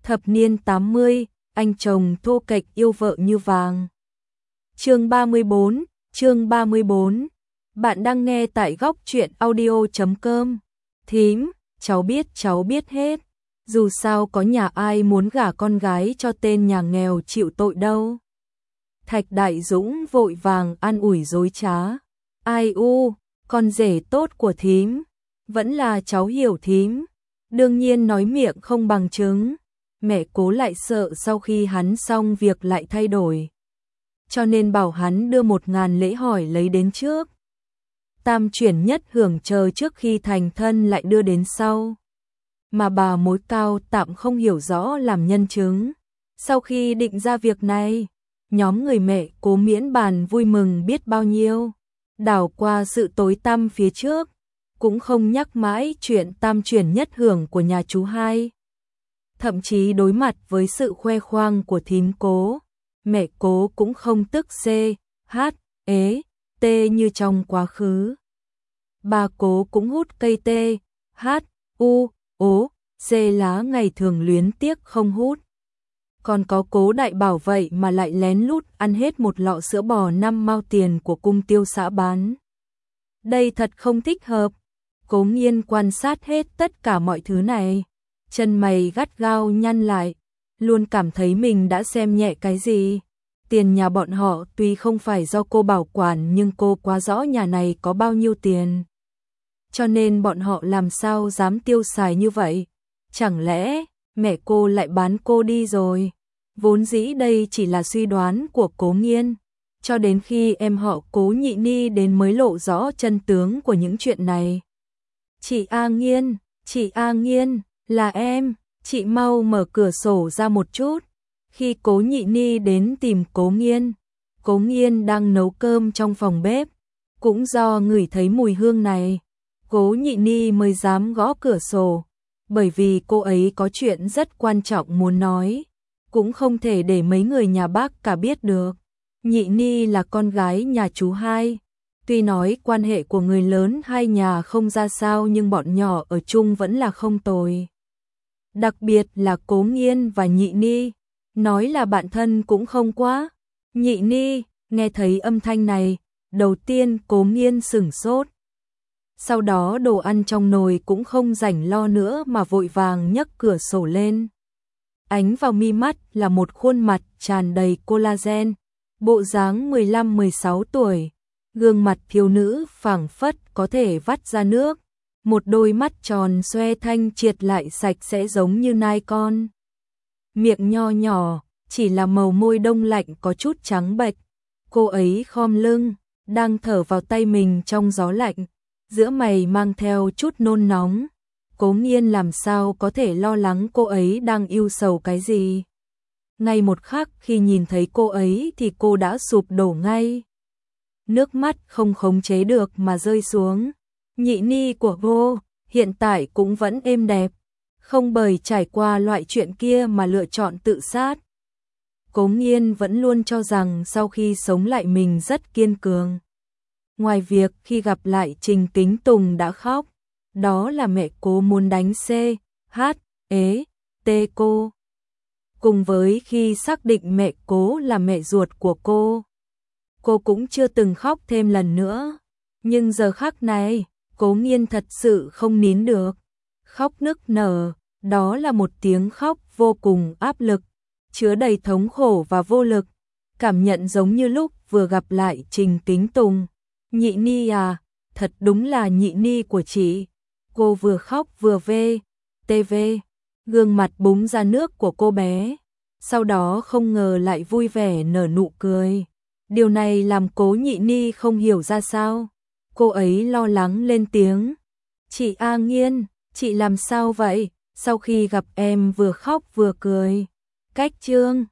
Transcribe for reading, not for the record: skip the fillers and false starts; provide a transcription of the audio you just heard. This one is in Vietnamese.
Thập niên 80, anh chồng thô kệch yêu vợ như vàng. Chương 34. Bạn đang nghe tại góc truyện audio.com. Thím, cháu biết hết. Dù sao có nhà ai muốn gả con gái cho tên nhà nghèo chịu tội đâu. Thạch Đại Dũng vội vàng an ủi dối trá. Ai u, con rể tốt của thím. Vẫn là cháu hiểu thím. Đương nhiên nói miệng không bằng chứng. Mẹ Cố lại sợ sau khi hắn xong việc lại thay đổi. Cho nên bảo hắn đưa 1.000 lễ hỏi lấy đến trước. Tam chuyển nhất hưởng chờ trước khi thành thân lại đưa đến sau. Mà bà mối cao tạm không hiểu rõ làm nhân chứng. Sau khi định ra việc này, nhóm người mẹ Cố miễn bàn vui mừng biết bao nhiêu. Đảo qua sự tối tăm phía trước, cũng không nhắc mãi chuyện tam chuyển nhất hưởng của nhà chú hai. Thậm chí đối mặt với sự khoe khoang của thím Cố, mẹ Cố cũng không tức t như trong quá khứ. Bà Cố cũng hút cây lá ngày thường luyến tiếc không hút. Còn có Cố đại bảo vậy mà lại lén lút ăn hết một lọ sữa bò 5 mao tiền của cung tiêu xã bán. Đây thật không thích hợp. Cố Nghiên quan sát hết tất cả mọi thứ này. Chân mày gắt gao nhăn lại, luôn cảm thấy mình đã xem nhẹ cái gì. Tiền nhà bọn họ tuy không phải do cô bảo quản nhưng cô quá rõ nhà này có bao nhiêu tiền. Cho nên bọn họ làm sao dám tiêu xài như vậy? Chẳng lẽ mẹ cô lại bán cô đi rồi? Vốn dĩ đây chỉ là suy đoán của Cố Nghiên. Cho đến khi em họ Cố Nhị Ni đến mới lộ rõ chân tướng của những chuyện này. Chị A Nghiên, là em, chị mau mở cửa sổ ra một chút. Khi Cố Nhị Ni đến tìm Cố Nghiên đang nấu cơm trong phòng bếp. Cũng do ngửi thấy mùi hương này, Cố Nhị Ni mới dám gõ cửa sổ. Bởi vì cô ấy có chuyện rất quan trọng muốn nói, cũng không thể để mấy người nhà bác cả biết được. Nhị Ni là con gái nhà chú hai. Tuy nói quan hệ của người lớn hai nhà không ra sao nhưng bọn nhỏ ở chung vẫn là không tồi. Đặc biệt là Cố Nghiên và Nhị Ni, nói là bạn thân cũng không quá. Nhị Ni nghe thấy âm thanh này, đầu tiên Cố Nghiên sửng sốt. Sau đó đồ ăn trong nồi cũng không rảnh lo nữa mà vội vàng nhấc cửa sổ lên. Ánh vào mi mắt là một khuôn mặt tràn đầy collagen, bộ dáng 15-16 tuổi, gương mặt thiếu nữ phảng phất có thể vắt ra nước, một đôi mắt tròn xoe thanh triệt lại sạch sẽ giống như nai con. Miệng nho nhỏ, chỉ là màu môi đông lạnh có chút trắng bệch. Cô ấy khom lưng, đang thở vào tay mình trong gió lạnh, giữa mày mang theo chút nôn nóng. Cố Nghiên làm sao có thể lo lắng cô ấy đang ưu sầu cái gì. Ngay một khắc khi nhìn thấy cô ấy thì cô đã sụp đổ ngay. Nước mắt không khống chế được mà rơi xuống. Nhị Ni của cô hiện tại cũng vẫn êm đẹp, không bởi trải qua loại chuyện kia mà lựa chọn tự sát. Cố Nghiên vẫn luôn cho rằng sau khi sống lại mình rất kiên cường. Ngoài việc khi gặp lại Trình Kính Tùng đã khóc, đó là mẹ Cố muốn đánh cô. Cùng với khi xác định mẹ Cố là mẹ ruột của cô cũng chưa từng khóc thêm lần nữa. Nhưng giờ khắc này, Cố Nghiên thật sự không nín được. Khóc nức nở, đó là một tiếng khóc vô cùng áp lực, chứa đầy thống khổ và vô lực. Cảm nhận giống như lúc vừa gặp lại Trình Kính Tùng. Nhị Ni à, thật đúng là Nhị Ni của chị. Cô vừa khóc vừa gương mặt búng ra nước của cô bé. Sau đó không ngờ lại vui vẻ nở nụ cười. Điều này làm Cố Nhị Ni không hiểu ra sao. Cô ấy lo lắng lên tiếng. Chị A Nghiên, chị làm sao vậy? Sau khi gặp em vừa khóc vừa cười. Cách chương